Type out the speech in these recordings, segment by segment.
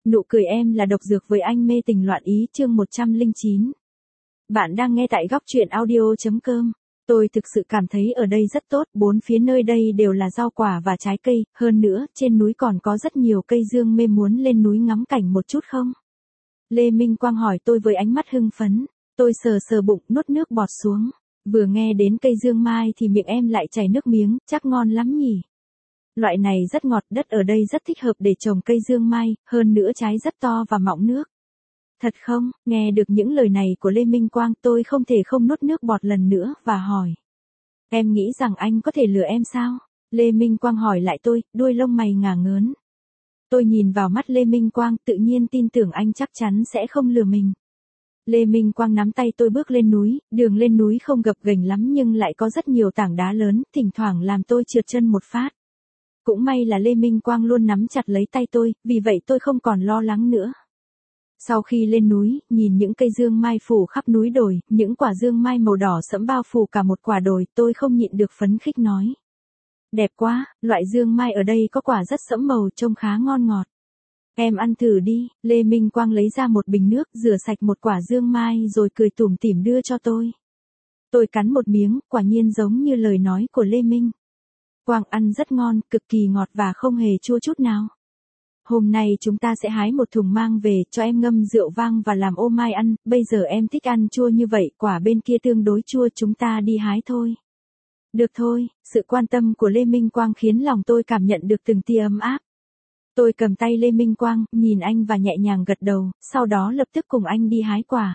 Nụ cười em là độc dược với anh mê tình loạn ý chương 109. Bạn đang nghe tại góc truyện audio.com. Tôi thực sự cảm thấy ở đây rất tốt, bốn phía nơi đây đều là rau quả và trái cây, hơn nữa, trên núi còn có rất nhiều cây dương mê, muốn lên núi ngắm cảnh một chút không? Lê Minh Quang hỏi tôi với ánh mắt hưng phấn. Tôi sờ sờ bụng, nuốt nước bọt xuống. Vừa nghe đến cây dương mai thì miệng em lại chảy nước miếng, chắc ngon lắm nhỉ? Loại này rất ngọt, đất ở đây rất thích hợp để trồng cây dương mai, hơn nữa trái rất to và mọng nước. Thật không? Nghe được những lời này của Lê Minh Quang, tôi không thể không nuốt nước bọt lần nữa và hỏi. Em nghĩ rằng anh có thể lừa em sao? Lê Minh Quang hỏi lại tôi, đuôi lông mày ngả ngớn. Tôi nhìn vào mắt Lê Minh Quang, tự nhiên tin tưởng anh chắc chắn sẽ không lừa mình. Lê Minh Quang nắm tay tôi bước lên núi, đường lên núi không gập ghềnh lắm nhưng lại có rất nhiều tảng đá lớn, thỉnh thoảng làm tôi trượt chân một phát. Cũng may là Lê Minh Quang luôn nắm chặt lấy tay tôi, vì vậy tôi không còn lo lắng nữa. Sau khi lên núi, nhìn những cây dương mai phủ khắp núi đồi, những quả dương mai màu đỏ sẫm bao phủ cả một quả đồi, tôi không nhịn được phấn khích nói. Đẹp quá, loại dương mai ở đây có quả rất sẫm màu, trông khá ngon ngọt. Em ăn thử đi. Lê Minh Quang lấy ra một bình nước, rửa sạch một quả dương mai rồi cười tủm tỉm đưa cho tôi. Tôi cắn một miếng, quả nhiên giống như lời nói của Lê Minh Quang, ăn rất ngon, cực kỳ ngọt và không hề chua chút nào. Hôm nay chúng ta sẽ hái một thùng mang về, cho em ngâm rượu vang và làm ô mai ăn, bây giờ em thích ăn chua như vậy, quả bên kia tương đối chua, chúng ta đi hái thôi. Được thôi, sự quan tâm của Lê Minh Quang khiến lòng tôi cảm nhận được từng tia ấm áp. Tôi cầm tay Lê Minh Quang, nhìn anh và nhẹ nhàng gật đầu, sau đó lập tức cùng anh đi hái quả.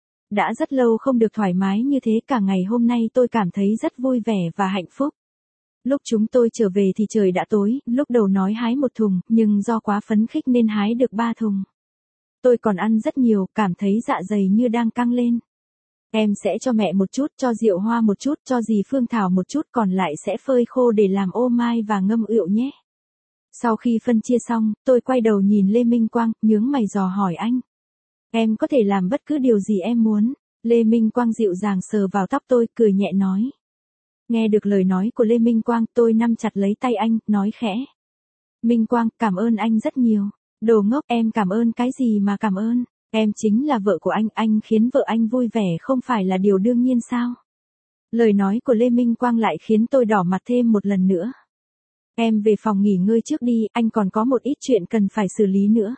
Đã rất lâu không được thoải mái như thế, cả ngày hôm nay tôi cảm thấy rất vui vẻ và hạnh phúc. Lúc chúng tôi trở về thì trời đã tối, lúc đầu nói hái một thùng, nhưng do quá phấn khích nên hái được 3 thùng. Tôi còn ăn rất nhiều, cảm thấy dạ dày như đang căng lên. Em sẽ cho mẹ một chút, cho Diệu Hoa một chút, cho dì Phương Thảo một chút, còn lại sẽ phơi khô để làm ô mai và ngâm rượu nhé. Sau khi phân chia xong, tôi quay đầu nhìn Lê Minh Quang, nhướng mày dò hỏi anh. Em có thể làm bất cứ điều gì em muốn. Lê Minh Quang dịu dàng sờ vào tóc tôi, cười nhẹ nói. Nghe được lời nói của Lê Minh Quang, tôi nắm chặt lấy tay anh, nói khẽ. Minh Quang, cảm ơn anh rất nhiều. Đồ ngốc, em cảm ơn cái gì mà cảm ơn? Em chính là vợ của anh khiến vợ anh vui vẻ không phải là điều đương nhiên sao? Lời nói của Lê Minh Quang lại khiến tôi đỏ mặt thêm một lần nữa. Em về phòng nghỉ ngơi trước đi, anh còn có một ít chuyện cần phải xử lý nữa.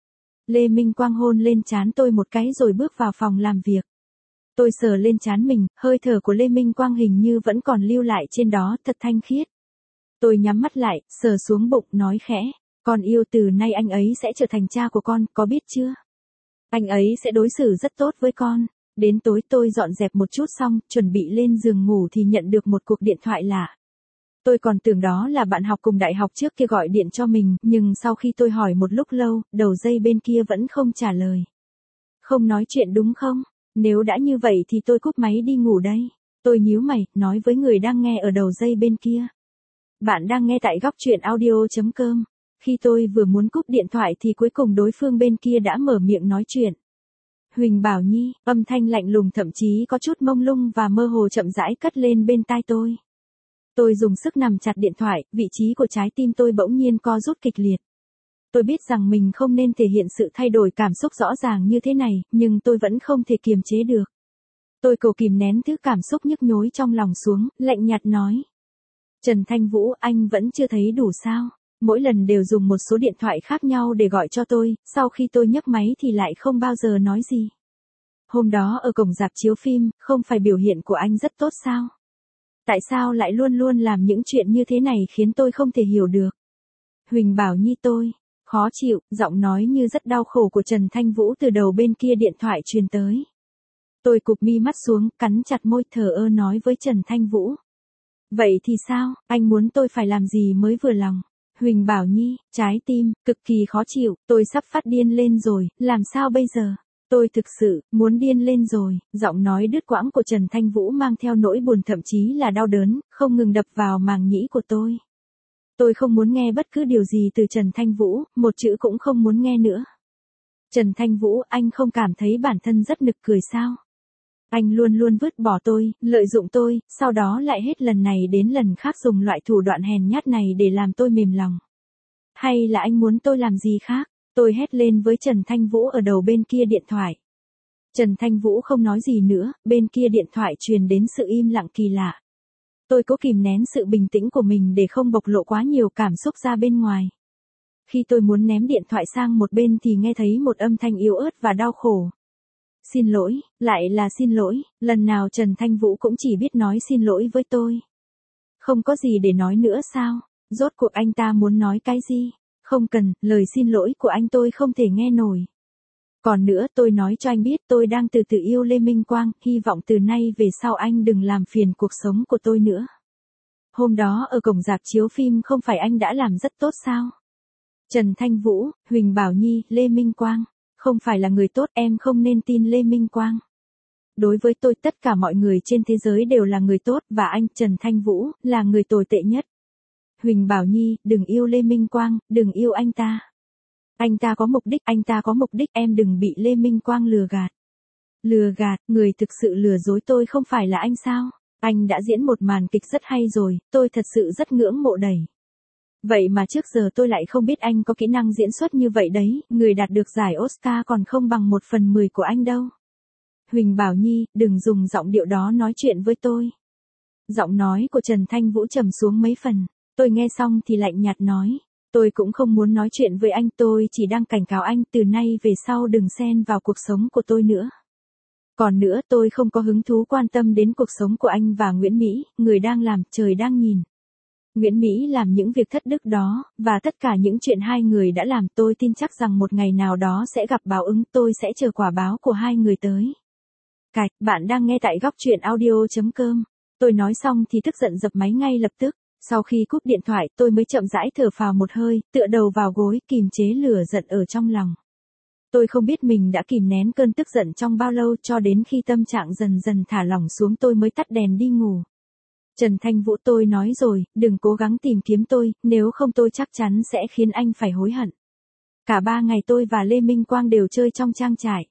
Lê Minh Quang hôn lên trán tôi một cái rồi bước vào phòng làm việc. Tôi sờ lên trán mình, hơi thở của Lê Minh Quang hình như vẫn còn lưu lại trên đó, thật thanh khiết. Tôi nhắm mắt lại, sờ xuống bụng, nói khẽ. Con yêu, từ nay anh ấy sẽ trở thành cha của con, có biết chưa? Anh ấy sẽ đối xử rất tốt với con. Đến tối tôi dọn dẹp một chút xong, chuẩn bị lên giường ngủ thì nhận được một cuộc điện thoại lạ. Tôi còn tưởng đó là bạn học cùng đại học trước kia gọi điện cho mình, nhưng sau khi tôi hỏi một lúc lâu, đầu dây bên kia vẫn không trả lời. Không nói chuyện đúng không? Nếu đã như vậy thì tôi cúp máy đi ngủ đây. Tôi nhíu mày, nói với người đang nghe ở đầu dây bên kia. Bạn đang nghe tại góc truyện audio.com. Khi tôi vừa muốn cúp điện thoại thì cuối cùng đối phương bên kia đã mở miệng nói chuyện. Huỳnh Bảo Nhi, âm thanh lạnh lùng thậm chí có chút mông lung và mơ hồ chậm rãi cất lên bên tai tôi. Tôi dùng sức nắm chặt điện thoại, vị trí của trái tim tôi bỗng nhiên co rút kịch liệt. Tôi biết rằng mình không nên thể hiện sự thay đổi cảm xúc rõ ràng như thế này, nhưng tôi vẫn không thể kiềm chế được. Tôi cố kìm nén thứ cảm xúc nhức nhối trong lòng xuống, lạnh nhạt nói. Trần Thanh Vũ, anh vẫn chưa thấy đủ sao? Mỗi lần đều dùng một số điện thoại khác nhau để gọi cho tôi, sau khi tôi nhấc máy thì lại không bao giờ nói gì. Hôm đó ở cổng rạp chiếu phim, không phải biểu hiện của anh rất tốt sao? Tại sao lại luôn luôn làm những chuyện như thế này khiến tôi không thể hiểu được? Huỳnh Bảo Nhi, tôi khó chịu, giọng nói như rất đau khổ của Trần Thanh Vũ từ đầu bên kia điện thoại truyền tới. Tôi cụp mi mắt xuống, cắn chặt môi, thờ ơ nói với Trần Thanh Vũ. Vậy thì sao, anh muốn tôi phải làm gì mới vừa lòng? Huỳnh Bảo Nhi, trái tim, cực kỳ khó chịu, tôi sắp phát điên lên rồi, làm sao bây giờ? Tôi thực sự, muốn điên lên rồi, giọng nói đứt quãng của Trần Thanh Vũ mang theo nỗi buồn thậm chí là đau đớn, không ngừng đập vào màng nhĩ của tôi. Tôi không muốn nghe bất cứ điều gì từ Trần Thanh Vũ, một chữ cũng không muốn nghe nữa. Trần Thanh Vũ, anh không cảm thấy bản thân rất nực cười sao? Anh luôn luôn vứt bỏ tôi, lợi dụng tôi, sau đó lại hết lần này đến lần khác dùng loại thủ đoạn hèn nhát này để làm tôi mềm lòng. Hay là anh muốn tôi làm gì khác? Tôi hét lên với Trần Thanh Vũ ở đầu bên kia điện thoại. Trần Thanh Vũ không nói gì nữa, bên kia điện thoại truyền đến sự im lặng kỳ lạ. Tôi cố kìm nén sự bình tĩnh của mình để không bộc lộ quá nhiều cảm xúc ra bên ngoài. Khi tôi muốn ném điện thoại sang một bên thì nghe thấy một âm thanh yếu ớt và đau khổ. Xin lỗi, lại là xin lỗi, lần nào Trần Thanh Vũ cũng chỉ biết nói xin lỗi với tôi. Không có gì để nói nữa sao? Rốt cuộc anh ta muốn nói cái gì? Không cần, lời xin lỗi của anh tôi không thể nghe nổi. Còn nữa tôi nói cho anh biết tôi đang từ từ yêu Lê Minh Quang, hy vọng từ nay về sau anh đừng làm phiền cuộc sống của tôi nữa. Hôm đó ở cổng rạp chiếu phim không phải anh đã làm rất tốt sao? Trần Thanh Vũ, Huỳnh Bảo Nhi, Lê Minh Quang. Không phải là người tốt, em không nên tin Lê Minh Quang. Đối với tôi tất cả mọi người trên thế giới đều là người tốt và anh Trần Thanh Vũ là người tồi tệ nhất. Huỳnh Bảo Nhi, đừng yêu Lê Minh Quang, đừng yêu anh ta. Anh ta có mục đích, em đừng bị Lê Minh Quang lừa gạt. Lừa gạt, người thực sự lừa dối tôi không phải là anh sao? Anh đã diễn một màn kịch rất hay rồi, tôi thật sự rất ngưỡng mộ đầy. Vậy mà trước giờ tôi lại không biết anh có kỹ năng diễn xuất như vậy đấy, người đạt được giải Oscar còn không bằng 1/10 của anh đâu. Huỳnh Bảo Nhi, đừng dùng giọng điệu đó nói chuyện với tôi. Giọng nói của Trần Thanh Vũ trầm xuống mấy phần, tôi nghe xong thì lạnh nhạt nói. Tôi cũng không muốn nói chuyện với anh, tôi chỉ đang cảnh cáo anh từ nay về sau đừng xen vào cuộc sống của tôi nữa. Còn nữa tôi không có hứng thú quan tâm đến cuộc sống của anh và Nguyễn Mỹ, người đang làm, trời đang nhìn. Nguyễn Mỹ làm những việc thất đức đó, và tất cả những chuyện hai người đã làm tôi tin chắc rằng một ngày nào đó sẽ gặp báo ứng, tôi sẽ chờ quả báo của hai người tới. Cạch, bạn đang nghe tại góc truyện audio.com. Tôi nói xong thì tức giận dập máy ngay lập tức. Sau khi cúp điện thoại tôi mới chậm rãi thở phào một hơi, tựa đầu vào gối, kìm chế lửa giận ở trong lòng. Tôi không biết mình đã kìm nén cơn tức giận trong bao lâu cho đến khi tâm trạng dần dần thả lỏng xuống tôi mới tắt đèn đi ngủ. Trần Thanh Vũ, tôi nói rồi, đừng cố gắng tìm kiếm tôi, nếu không tôi chắc chắn sẽ khiến anh phải hối hận. Cả 3 ngày tôi và Lê Minh Quang đều chơi trong trang trại.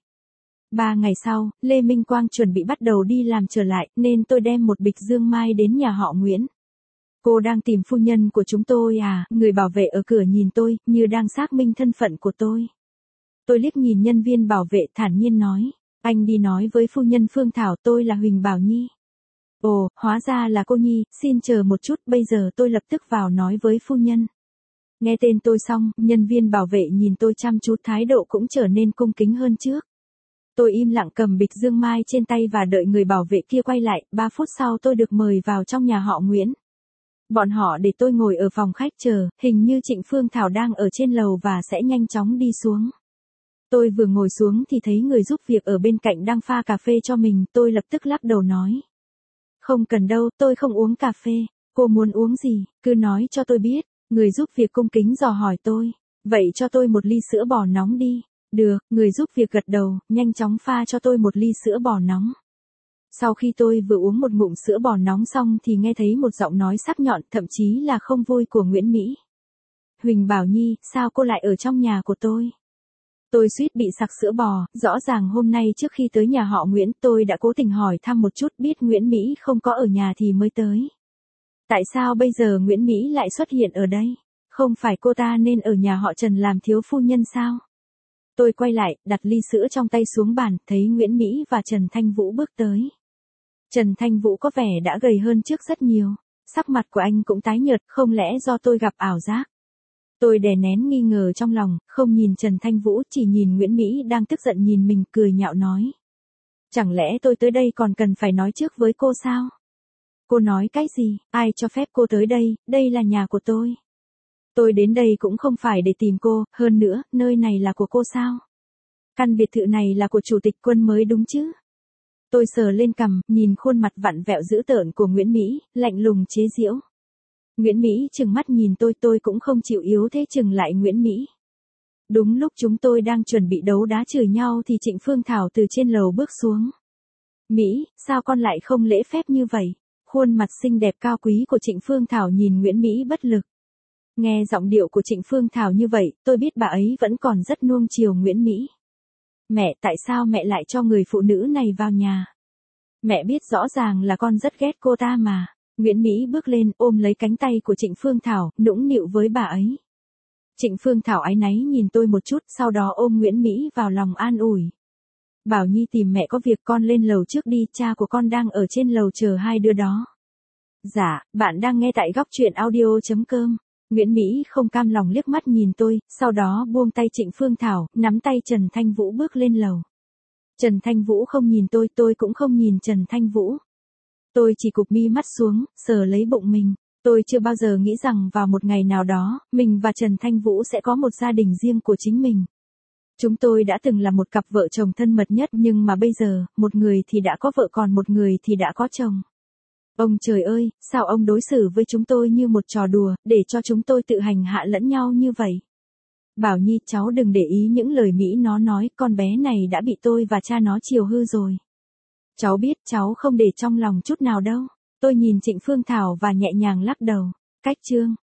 3 ngày sau, Lê Minh Quang chuẩn bị bắt đầu đi làm trở lại, nên tôi đem một bịch dương mai đến nhà họ Nguyễn. Cô đang tìm phu nhân của chúng tôi à? Người bảo vệ ở cửa nhìn tôi, như đang xác minh thân phận của tôi. Tôi liếc nhìn nhân viên bảo vệ thản nhiên nói, anh đi nói với phu nhân Phương Thảo tôi là Huỳnh Bảo Nhi. Ồ, hóa ra là cô Nhi, xin chờ một chút, bây giờ tôi lập tức vào nói với phu nhân. Nghe tên tôi xong, nhân viên bảo vệ nhìn tôi chăm chú, thái độ cũng trở nên cung kính hơn trước. Tôi im lặng cầm bịch dương mai trên tay và đợi người bảo vệ kia quay lại, 3 phút sau tôi được mời vào trong nhà họ Nguyễn. Bọn họ để tôi ngồi ở phòng khách chờ, hình như Trịnh Phương Thảo đang ở trên lầu và sẽ nhanh chóng đi xuống. Tôi vừa ngồi xuống thì thấy người giúp việc ở bên cạnh đang pha cà phê cho mình, tôi lập tức lắc đầu nói. Không cần đâu, tôi không uống cà phê, cô muốn uống gì, cứ nói cho tôi biết. Người giúp việc cung kính dò hỏi tôi, vậy cho tôi một ly sữa bò nóng đi. Được, người giúp việc gật đầu, nhanh chóng pha cho tôi một ly sữa bò nóng. Sau khi tôi vừa uống một ngụm sữa bò nóng xong thì nghe thấy một giọng nói sắc nhọn, thậm chí là không vui của Nguyễn Mỹ. Huỳnh Bảo Nhi, sao cô lại ở trong nhà của tôi? Tôi suýt bị sặc sữa bò, rõ ràng hôm nay trước khi tới nhà họ Nguyễn tôi đã cố tình hỏi thăm một chút, biết Nguyễn Mỹ không có ở nhà thì mới tới. Tại sao bây giờ Nguyễn Mỹ lại xuất hiện ở đây? Không phải cô ta nên ở nhà họ Trần làm thiếu phu nhân sao? Tôi quay lại, đặt ly sữa trong tay xuống bàn, thấy Nguyễn Mỹ và Trần Thanh Vũ bước tới. Trần Thanh Vũ có vẻ đã gầy hơn trước rất nhiều. Sắc mặt của anh cũng tái nhợt, không lẽ do tôi gặp ảo giác? Tôi đè nén nghi ngờ trong lòng, không nhìn Trần Thanh Vũ, chỉ nhìn Nguyễn Mỹ đang tức giận nhìn mình, cười nhạo nói. Chẳng lẽ tôi tới đây còn cần phải nói trước với cô sao? Cô nói cái gì? Ai cho phép cô tới đây? Đây là nhà của tôi. Tôi đến đây cũng không phải để tìm cô, hơn nữa, nơi này là của cô sao? Căn biệt thự này là của Chủ tịch Quân mới đúng chứ? Tôi sờ lên cằm, nhìn khuôn mặt vặn vẹo dữ tợn của Nguyễn Mỹ, lạnh lùng chế giễu. Nguyễn Mỹ trừng mắt nhìn tôi cũng không chịu yếu thế chừng lại Nguyễn Mỹ. Đúng lúc chúng tôi đang chuẩn bị đấu đá chửi nhau thì Trịnh Phương Thảo từ trên lầu bước xuống. Mỹ, sao con lại không lễ phép như vậy? Khuôn mặt xinh đẹp cao quý của Trịnh Phương Thảo nhìn Nguyễn Mỹ bất lực. Nghe giọng điệu của Trịnh Phương Thảo như vậy, tôi biết bà ấy vẫn còn rất nuông chiều Nguyễn Mỹ. Mẹ, tại sao mẹ lại cho người phụ nữ này vào nhà? Mẹ biết rõ ràng là con rất ghét cô ta mà. Nguyễn Mỹ bước lên ôm lấy cánh tay của Trịnh Phương Thảo, nũng nịu với bà ấy. Trịnh Phương Thảo áy náy nhìn tôi một chút, sau đó ôm Nguyễn Mỹ vào lòng an ủi. Bảo Nhi tìm mẹ có việc, con lên lầu trước đi, cha của con đang ở trên lầu chờ hai đứa đó. Dạ, bạn đang nghe tại góc truyện audio.com. Nguyễn Mỹ không cam lòng liếc mắt nhìn tôi, sau đó buông tay Trịnh Phương Thảo, nắm tay Trần Thanh Vũ bước lên lầu. Trần Thanh Vũ không nhìn tôi cũng không nhìn Trần Thanh Vũ. Tôi chỉ cụp mi mắt xuống, sờ lấy bụng mình. Tôi chưa bao giờ nghĩ rằng vào một ngày nào đó, mình và Trần Thanh Vũ sẽ có một gia đình riêng của chính mình. Chúng tôi đã từng là một cặp vợ chồng thân mật nhất, nhưng mà bây giờ, một người thì đã có vợ còn một người thì đã có chồng. Ông trời ơi, sao ông đối xử với chúng tôi như một trò đùa, để cho chúng tôi tự hành hạ lẫn nhau như vậy? Bảo Nhi, cháu đừng để ý những lời Mỹ nó nói, con bé này đã bị tôi và cha nó chiều hư rồi. Cháu biết, cháu không để trong lòng chút nào đâu. Tôi nhìn Trịnh Phương Thảo và nhẹ nhàng lắc đầu. Cách chương